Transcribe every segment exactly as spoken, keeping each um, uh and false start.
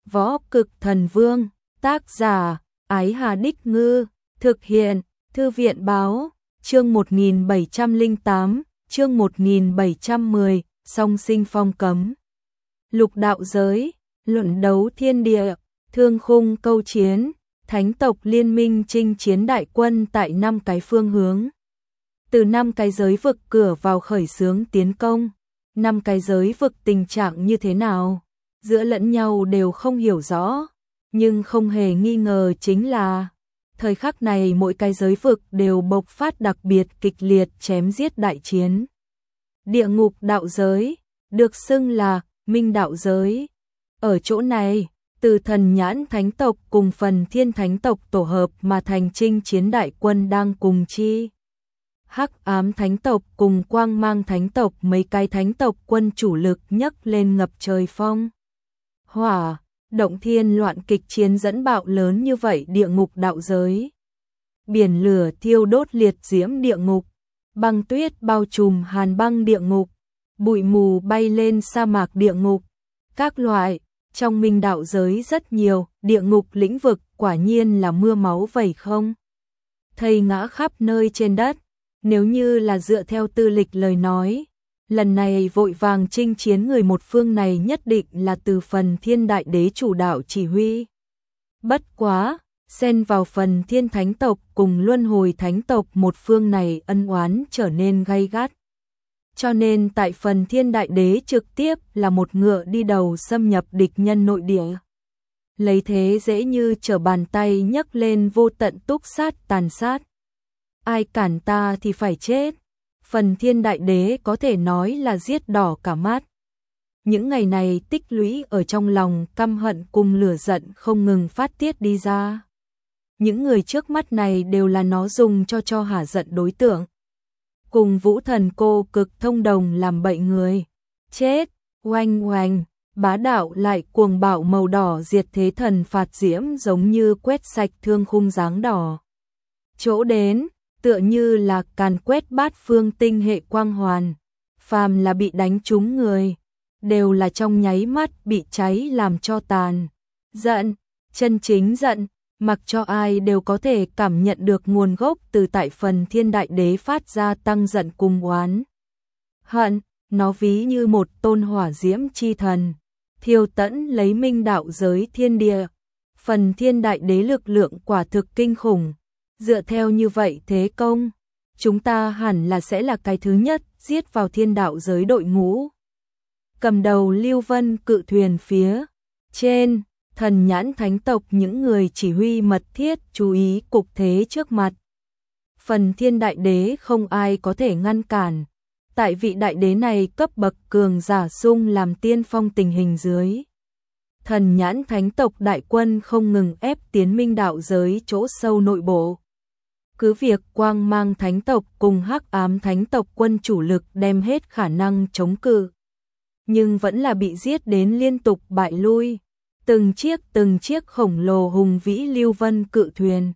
Võ Cực Thần Vương, tác giả, Ái Hà Đích Ngư, thực hiện, Thư viện Báo, chương một nghìn bảy trăm lẻ tám, chương một nghìn bảy trăm mười, song sinh phong cấm. Lục đạo giới, luận đấu thiên địa, thương khung câu chiến, thánh tộc liên minh chinh chiến đại quân tại năm cái phương hướng. Từ năm cái giới vực cửa vào khởi xướng tiến công, năm cái giới vực tình trạng như thế nào, giữa lẫn nhau đều không hiểu rõ, nhưng không hề nghi ngờ chính là thời khắc này mỗi cái giới vực đều bộc phát đặc biệt kịch liệt chém giết đại chiến. Địa ngục đạo giới, được xưng là minh đạo giới. Ở chỗ này, từ thần nhãn thánh tộc cùng phần thiên thánh tộc tổ hợp mà thành chinh chiến đại quân đang cùng chi. Hắc ám thánh tộc cùng quang mang thánh tộc, mấy cái thánh tộc quân chủ lực nhấc lên ngập trời phong. Hỏa, động thiên loạn kịch chiến dẫn bạo lớn như vậy địa ngục đạo giới. Biển lửa thiêu đốt liệt diễm địa ngục, băng tuyết bao trùm hàn băng địa ngục, bụi mù bay lên sa mạc địa ngục. Các loại, trong minh đạo giới rất nhiều, địa ngục lĩnh vực quả nhiên là mưa máu vẩy không. Thây ngã khắp nơi trên đất, nếu như là dựa theo tư lịch lời nói, lần này vội vàng chinh chiến người một phương này nhất định là từ phần thiên đại đế chủ đạo chỉ huy. Bất quá, xen vào phần thiên thánh tộc cùng luân hồi thánh tộc một phương này ân oán trở nên gay gắt. Cho nên tại phần thiên đại đế trực tiếp là một ngựa đi đầu xâm nhập địch nhân nội địa. Lấy thế dễ như trở bàn tay nhấc lên vô tận túc sát tàn sát. Ai cản ta thì phải chết. Phần thiên đại đế có thể nói là giết đỏ cả mắt. Những ngày này tích lũy ở trong lòng căm hận cùng lửa giận không ngừng phát tiết đi ra. Những người trước mắt này đều là nó dùng cho cho hả giận đối tượng. Cùng vũ thần cô cực thông đồng làm bậy người. Chết, oanh oanh, bá đạo lại cuồng bạo màu đỏ diệt thế thần phạt diễm giống như quét sạch thương khung dáng đỏ. Chỗ đến, tựa như là càn quét bát phương tinh hệ quang hoàn, phàm là bị đánh trúng người, đều là trong nháy mắt bị cháy làm cho tàn. Giận, chân chính giận, mặc cho ai đều có thể cảm nhận được nguồn gốc từ tại phần thiên đại đế phát ra tăng giận cùng oán. Hận, nó ví như một tôn hỏa diễm chi thần, thiêu tẫn lấy minh đạo giới thiên địa. Phần thiên đại đế lực lượng quả thực kinh khủng. Dựa theo như vậy thế công, chúng ta hẳn là sẽ là cái thứ nhất giết vào thiên đạo giới đội ngũ. Cầm đầu Lưu Vân cự thuyền phía trên, thần nhãn thánh tộc những người chỉ huy mật thiết chú ý cục thế trước mặt. Phần thiên đại đế không ai có thể ngăn cản. Tại vị đại đế này cấp bậc cường giả sung làm tiên phong tình hình dưới. Thần nhãn thánh tộc đại quân không ngừng ép tiến minh đạo giới chỗ sâu nội bộ. Cứ việc quang mang thánh tộc cùng hắc ám thánh tộc quân chủ lực đem hết khả năng chống cự, nhưng vẫn là bị giết đến liên tục bại lui. Từng chiếc từng chiếc khổng lồ hùng vĩ Lưu Vân cự thuyền,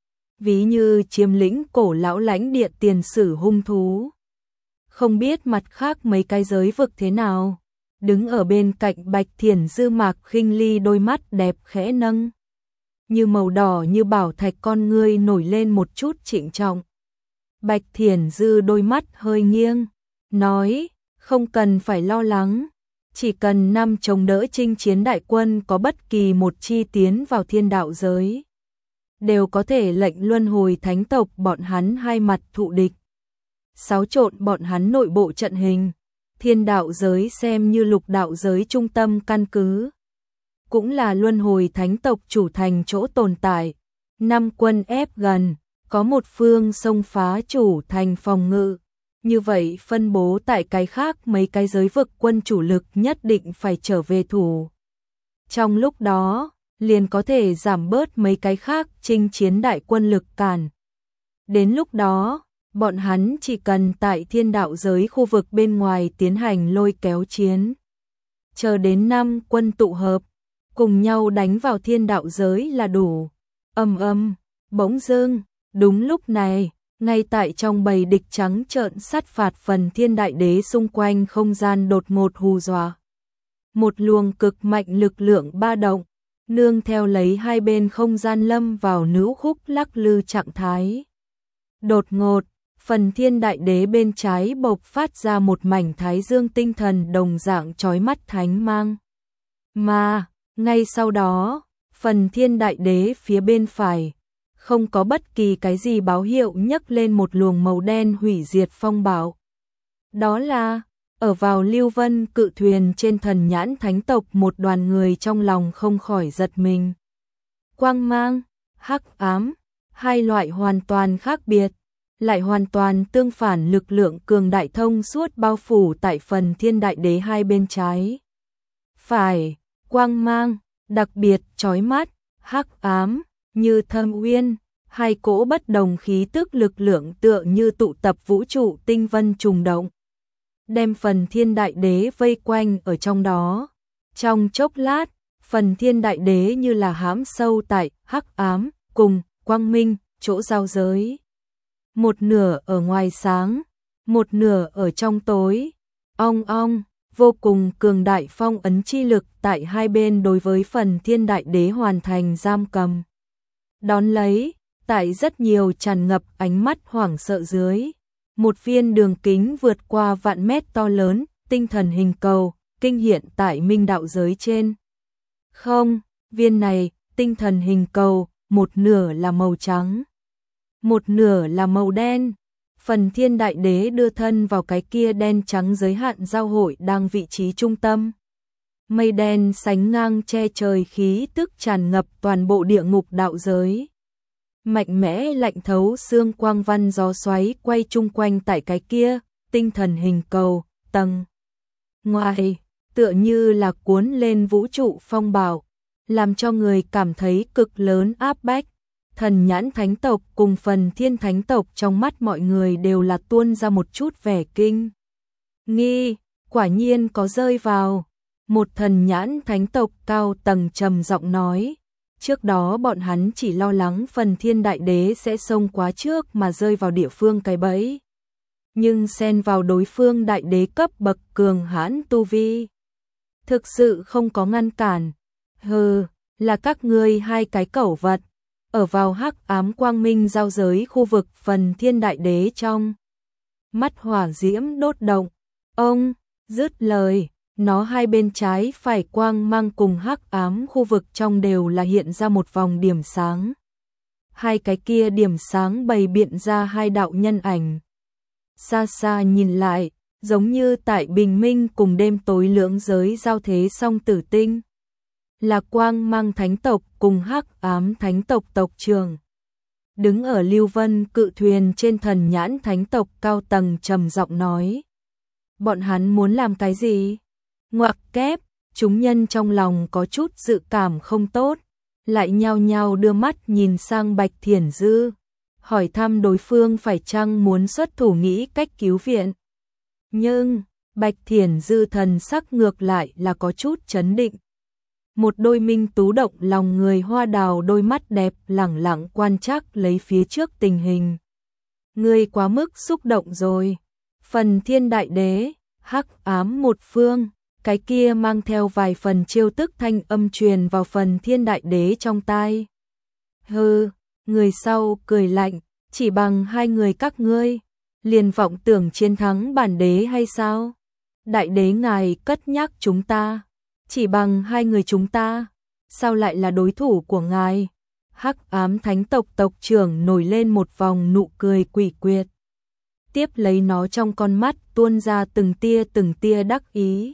ví như chiếm lĩnh cổ lão lãnh địa tiền sử hung thú. Không biết mặt khác mấy cái giới vực thế nào, đứng ở bên cạnh Bạch Thiển Dư Mạc Khinh Ly đôi mắt đẹp khẽ nâng, như màu đỏ như bảo thạch con ngươi nổi lên một chút trịnh trọng. Bạch Thiển Dư đôi mắt hơi nghiêng, nói, không cần phải lo lắng, chỉ cần năm chống đỡ chinh chiến đại quân có bất kỳ một chi tiến vào thiên đạo giới, đều có thể lệnh luân hồi thánh tộc bọn hắn hai mặt thụ địch, xáo trộn bọn hắn nội bộ trận hình. Thiên đạo giới xem như lục đạo giới trung tâm căn cứ, cũng là luân hồi thánh tộc chủ thành chỗ tồn tại. Năm quân ép gần, có một phương xông phá chủ thành phòng ngự, như vậy phân bố tại cái khác mấy cái giới vực quân chủ lực nhất định phải trở về thủ. Trong lúc đó, liền có thể giảm bớt mấy cái khác chinh chiến đại quân lực cản. Đến lúc đó, bọn hắn chỉ cần tại thiên đạo giới khu vực bên ngoài tiến hành lôi kéo chiến. Chờ đến năm quân tụ hợp, cùng nhau đánh vào thiên đạo giới là đủ. Ầm ầm, bỗng dưng, đúng lúc này, ngay tại trong bầy địch trắng trợn sát phạt phần thiên đại đế xung quanh không gian đột ngột hù dọa. Một luồng cực mạnh lực lượng ba động, nương theo lấy hai bên không gian lâm vào nữ khúc lắc lư trạng thái. Đột ngột, phần thiên đại đế bên trái bộc phát ra một mảnh thái dương tinh thần đồng dạng chói mắt thánh mang. Mà, ngay sau đó, phần thiên đại đế phía bên phải, không có bất kỳ cái gì báo hiệu nhấc lên một luồng màu đen hủy diệt phong bạo. Đó là, ở vào Lưu Vân cự thuyền trên thần nhãn thánh tộc một đoàn người trong lòng không khỏi giật mình. Quang mang, hắc ám, hai loại hoàn toàn khác biệt, lại hoàn toàn tương phản lực lượng cường đại thông suốt bao phủ tại phần thiên đại đế hai bên trái. Phải, quang mang, đặc biệt chói mắt, hắc ám, như thâm uyên, hai cỗ bất đồng khí tức lực lượng tựa như tụ tập vũ trụ tinh vân trùng động, đem phần thiên đại đế vây quanh ở trong đó. Trong chốc lát, phần thiên đại đế như là hãm sâu tại hắc ám cùng quang minh chỗ giao giới. Một nửa ở ngoài sáng, một nửa ở trong tối. Ong ong, vô cùng cường đại phong ấn chi lực tại hai bên đối với phần thiên đại đế hoàn thành giam cầm. Đón lấy, tại rất nhiều tràn ngập ánh mắt hoảng sợ dưới, một viên đường kính vượt qua vạn mét to lớn, tinh thần hình cầu, kinh hiện tại minh đạo giới trên. Không, viên này, tinh thần hình cầu, một nửa là màu trắng, một nửa là màu đen. Phần thiên đại đế đưa thân vào cái kia đen trắng giới hạn giao hội đang vị trí trung tâm. Mây đen sánh ngang che trời khí tức tràn ngập toàn bộ địa ngục đạo giới. Mạnh mẽ lạnh thấu xương quang văn gió xoáy quay chung quanh tại cái kia, tinh thần hình cầu, tầng ngoài, tựa như là cuốn lên vũ trụ phong bạo, làm cho người cảm thấy cực lớn áp bách. Thần nhãn thánh tộc cùng phần thiên thánh tộc trong mắt mọi người đều là tuôn ra một chút vẻ kinh nghi, quả nhiên có rơi vào. Một thần nhãn thánh tộc cao tầng trầm giọng nói, trước đó bọn hắn chỉ lo lắng phần thiên đại đế sẽ xông quá trước mà rơi vào địa phương cái bẫy. Nhưng xen vào đối phương đại đế cấp bậc cường hãn tu vi, thực sự không có ngăn cản. Hừ, là các ngươi hai cái cẩu vật. Ở vào hắc ám quang minh giao giới khu vực phần thiên đại đế trong mắt hỏa diễm đốt động. Ông, dứt lời, nó hai bên trái phải quang mang cùng hắc ám khu vực trong đều là hiện ra một vòng điểm sáng. Hai cái kia điểm sáng bày biện ra hai đạo nhân ảnh. Xa xa nhìn lại, giống như tại bình minh cùng đêm tối lưỡng giới giao thế song tử tinh. Là quang mang thánh tộc cùng hắc ám thánh tộc tộc trưởng. Đứng ở Lưu Vân cự thuyền trên thần nhãn thánh tộc cao tầng trầm giọng nói. Bọn hắn muốn làm cái gì? Ngoặc kép, chúng nhân trong lòng có chút dự cảm không tốt, lại nhao nhao đưa mắt nhìn sang Bạch Thiển Dư, hỏi thăm đối phương phải chăng muốn xuất thủ nghĩ cách cứu viện. Nhưng, Bạch Thiển Dư thần sắc ngược lại là có chút chấn định. Một đôi minh tú động lòng người hoa đào đôi mắt đẹp lẳng lặng quan trắc lấy phía trước tình hình. Ngươi quá mức xúc động rồi. Phần thiên đại đế, hắc ám một phương, cái kia mang theo vài phần chiêu tức thanh âm truyền vào phần thiên đại đế trong tai. Hừ, người sau cười lạnh, chỉ bằng hai người các ngươi, liền vọng tưởng chiến thắng bản đế hay sao? Đại đế ngài cất nhắc chúng ta. Chỉ bằng hai người chúng ta, sao lại là đối thủ của ngài? Hắc ám thánh tộc tộc trưởng nổi lên một vòng nụ cười quỷ quyệt. Tiếp lấy nó trong con mắt tuôn ra từng tia từng tia đắc ý.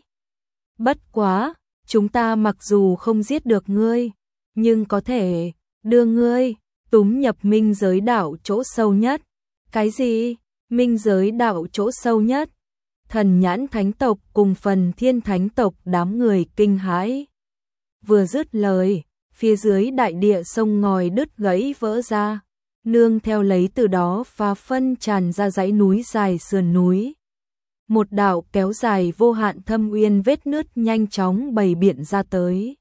Bất quá, chúng ta mặc dù không giết được ngươi, nhưng có thể đưa ngươi túm nhập minh giới đảo chỗ sâu nhất. Cái gì? Minh giới đảo chỗ sâu nhất? Thần nhãn thánh tộc cùng phần thiên thánh tộc đám người kinh hãi. Vừa dứt lời, phía dưới đại địa sông ngòi đứt gãy vỡ ra, nương theo lấy từ đó pha phân tràn ra dãy núi dài sườn núi. Một đạo kéo dài vô hạn thâm uyên vết nứt nhanh chóng bày biện ra tới.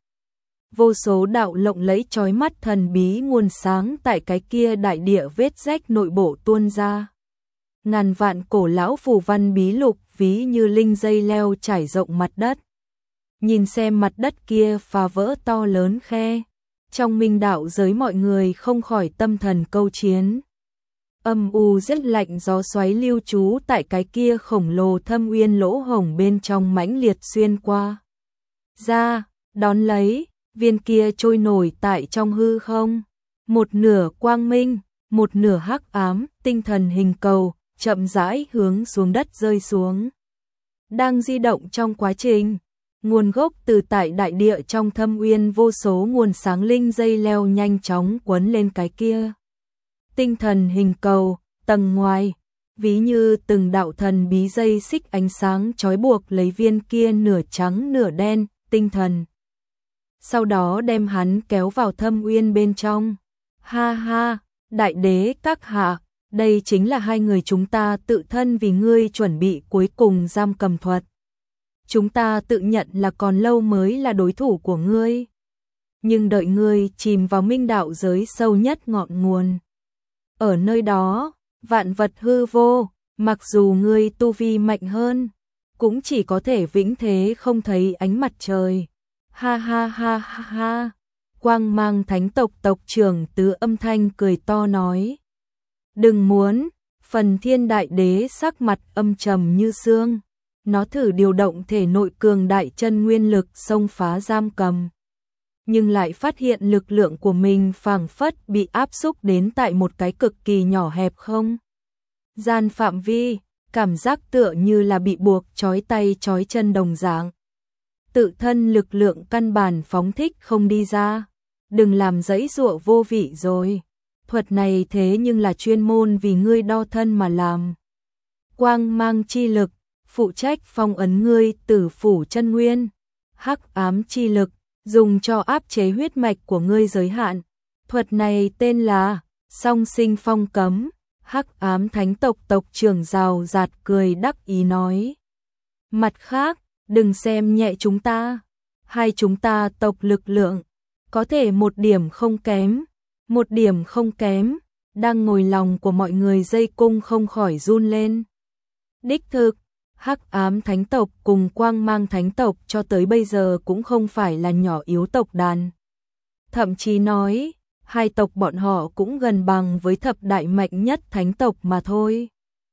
Vô số đạo lộng lẫy chói mắt thần bí nguồn sáng tại cái kia đại địa vết rách nội bộ tuôn ra. Ngàn vạn cổ lão phù văn bí lục ví như linh dây leo trải rộng mặt đất. nhìn xem mặt đất kia phá vỡ to lớn khe. Trong minh đạo giới mọi người không khỏi tâm thần câu chiến. Âm u rất lạnh gió xoáy lưu trú tại cái kia khổng lồ thâm uyên lỗ hổng bên trong mãnh liệt xuyên qua. Ra, đón lấy, viên kia trôi nổi tại trong hư không. Một nửa quang minh, một nửa hắc ám, tinh thần hình cầu, chậm rãi hướng xuống đất rơi xuống. Đang di động trong quá trình, nguồn gốc từ tại đại địa trong thâm uyên vô số nguồn sáng linh dây leo nhanh chóng quấn lên cái kia. Tinh thần hình cầu, tầng ngoài, ví như từng đạo thần bí dây xích ánh sáng trói buộc lấy viên kia nửa trắng nửa đen, tinh thần. Sau đó đem hắn kéo vào thâm uyên bên trong. Ha ha, đại đế các hạ, đây chính là hai người chúng ta tự thân vì ngươi chuẩn bị cuối cùng giam cầm thuật. Chúng ta tự nhận là còn lâu mới là đối thủ của ngươi. Nhưng đợi ngươi chìm vào minh đạo giới sâu nhất ngọn nguồn. Ở nơi đó, vạn vật hư vô, mặc dù ngươi tu vi mạnh hơn, cũng chỉ có thể vĩnh thế không thấy ánh mặt trời. Ha ha ha ha ha. Quang Mang Thánh tộc tộc trưởng Tứ âm thanh cười to nói. Đừng muốn, Phần Thiên Đại Đế sắc mặt âm trầm như xương. Nó thử điều động thể nội cường đại chân nguyên lực xông phá giam cầm. Nhưng lại phát hiện lực lượng của mình phảng phất bị áp xúc đến tại một cái cực kỳ nhỏ hẹp không gian phạm vi, cảm giác tựa như là bị buộc trói tay trói chân đồng dạng. Tự thân lực lượng căn bản phóng thích không đi ra, đừng làm giãy giụa vô vị rồi. Thuật này thế nhưng là chuyên môn vì ngươi đo thân mà làm. Quang mang chi lực, phụ trách phong ấn ngươi tử phủ chân nguyên. Hắc ám chi lực, dùng cho áp chế huyết mạch của ngươi giới hạn. Thuật này tên là Song Sinh Phong Cấm. Hắc ám thánh tộc tộc trưởng rào rạt cười đắc ý nói. Mặt khác, đừng xem nhẹ chúng ta. Hai chúng ta tộc lực lượng, có thể một điểm không kém. Một điểm không kém, đang ngồi lòng của mọi người dây cung không khỏi run lên. Đích thực, Hắc ám thánh tộc cùng Quang Mang thánh tộc cho tới bây giờ cũng không phải là nhỏ yếu tộc đàn. Thậm chí nói, hai tộc bọn họ cũng gần bằng với thập đại mạnh nhất thánh tộc mà thôi.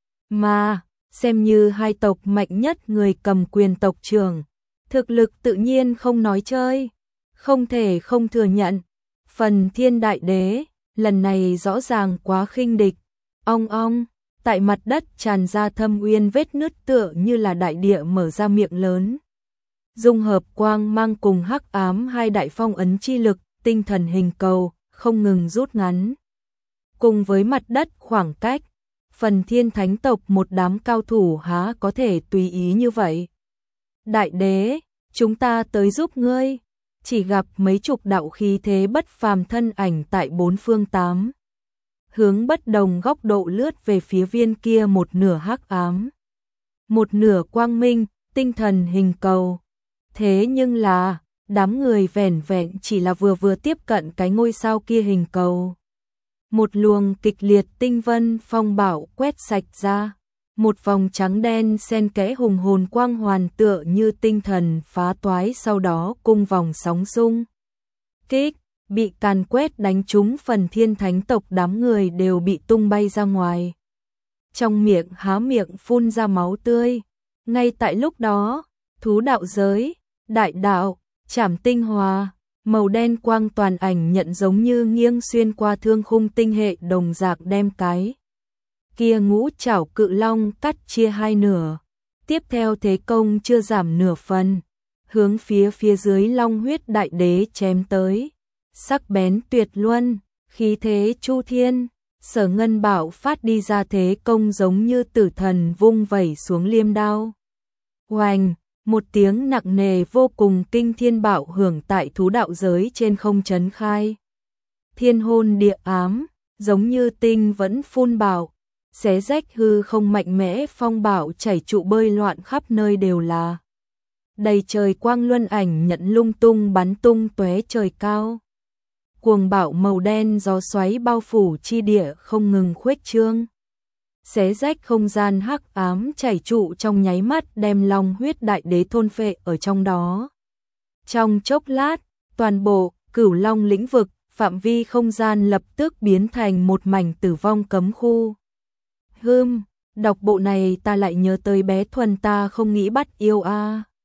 Mà, xem như hai tộc mạnh nhất người cầm quyền tộc trưởng, thực lực tự nhiên không nói chơi, không thể không thừa nhận. Phần Thiên Đại Đế, lần này rõ ràng quá khinh địch. Ong ong, tại mặt đất tràn ra thâm uyên vết nứt tựa như là đại địa mở ra miệng lớn. Dung hợp quang mang cùng hắc ám hai đại phong ấn chi lực, tinh thần hình cầu, không ngừng rút ngắn. Cùng với mặt đất khoảng cách, Phần Thiên Thánh tộc một đám cao thủ há có thể tùy ý như vậy. Đại đế, chúng ta tới giúp ngươi. Chỉ gặp mấy chục đạo khí thế bất phàm thân ảnh tại bốn phương tám hướng bất đồng góc độ lướt về phía viên kia một nửa hắc ám, một nửa quang minh, tinh thần hình cầu. Thế nhưng là, đám người vẻn vẹn chỉ là vừa vừa tiếp cận cái ngôi sao kia hình cầu. Một luồng kịch liệt tinh vân phong bạo quét sạch ra. Một vòng trắng đen xen kẽ hùng hồn quang hoàn tựa như tinh thần phá toái sau đó cung vòng sóng xung kích, bị càn quét đánh trúng Phần Thiên Thánh tộc đám người đều bị tung bay ra ngoài. Trong miệng há miệng phun ra máu tươi. Ngay tại lúc đó, thú đạo giới, đại đạo, Trảm Tinh Hòa, màu đen quang toàn ảnh nhận giống như nghiêng xuyên qua thương khung tinh hệ đồng dạng đem cái kia ngũ trảo cự long cắt chia hai nửa. Tiếp theo thế công chưa giảm nửa phần, hướng phía phía dưới long huyết đại đế chém tới. Sắc bén tuyệt luân, khí thế chu thiên, Sở Ngân Bảo phát đi ra thế công giống như tử thần vung vẩy xuống liêm đao. Oanh, một tiếng nặng nề vô cùng kinh thiên bạo hưởng tại thú đạo giới trên không chấn khai. Thiên hôn địa ám, giống như tinh vẫn phun bạo. Xé rách hư không mạnh mẽ phong bạo chảy trụ bơi loạn khắp nơi đều là. Đầy trời quang luân ảnh nhận lung tung bắn tung tóe trời cao. Cuồng bạo màu đen gió xoáy bao phủ chi địa không ngừng khuếch trương. Xé rách không gian hắc ám chảy trụ trong nháy mắt đem long huyết đại đế thôn phệ ở trong đó. Trong chốc lát, toàn bộ Cửu Long lĩnh vực, phạm vi không gian lập tức biến thành một mảnh tử vong cấm khu. Hừm, đọc bộ này ta lại nhớ tới bé Thuần ta không nghĩ bắt yêu a.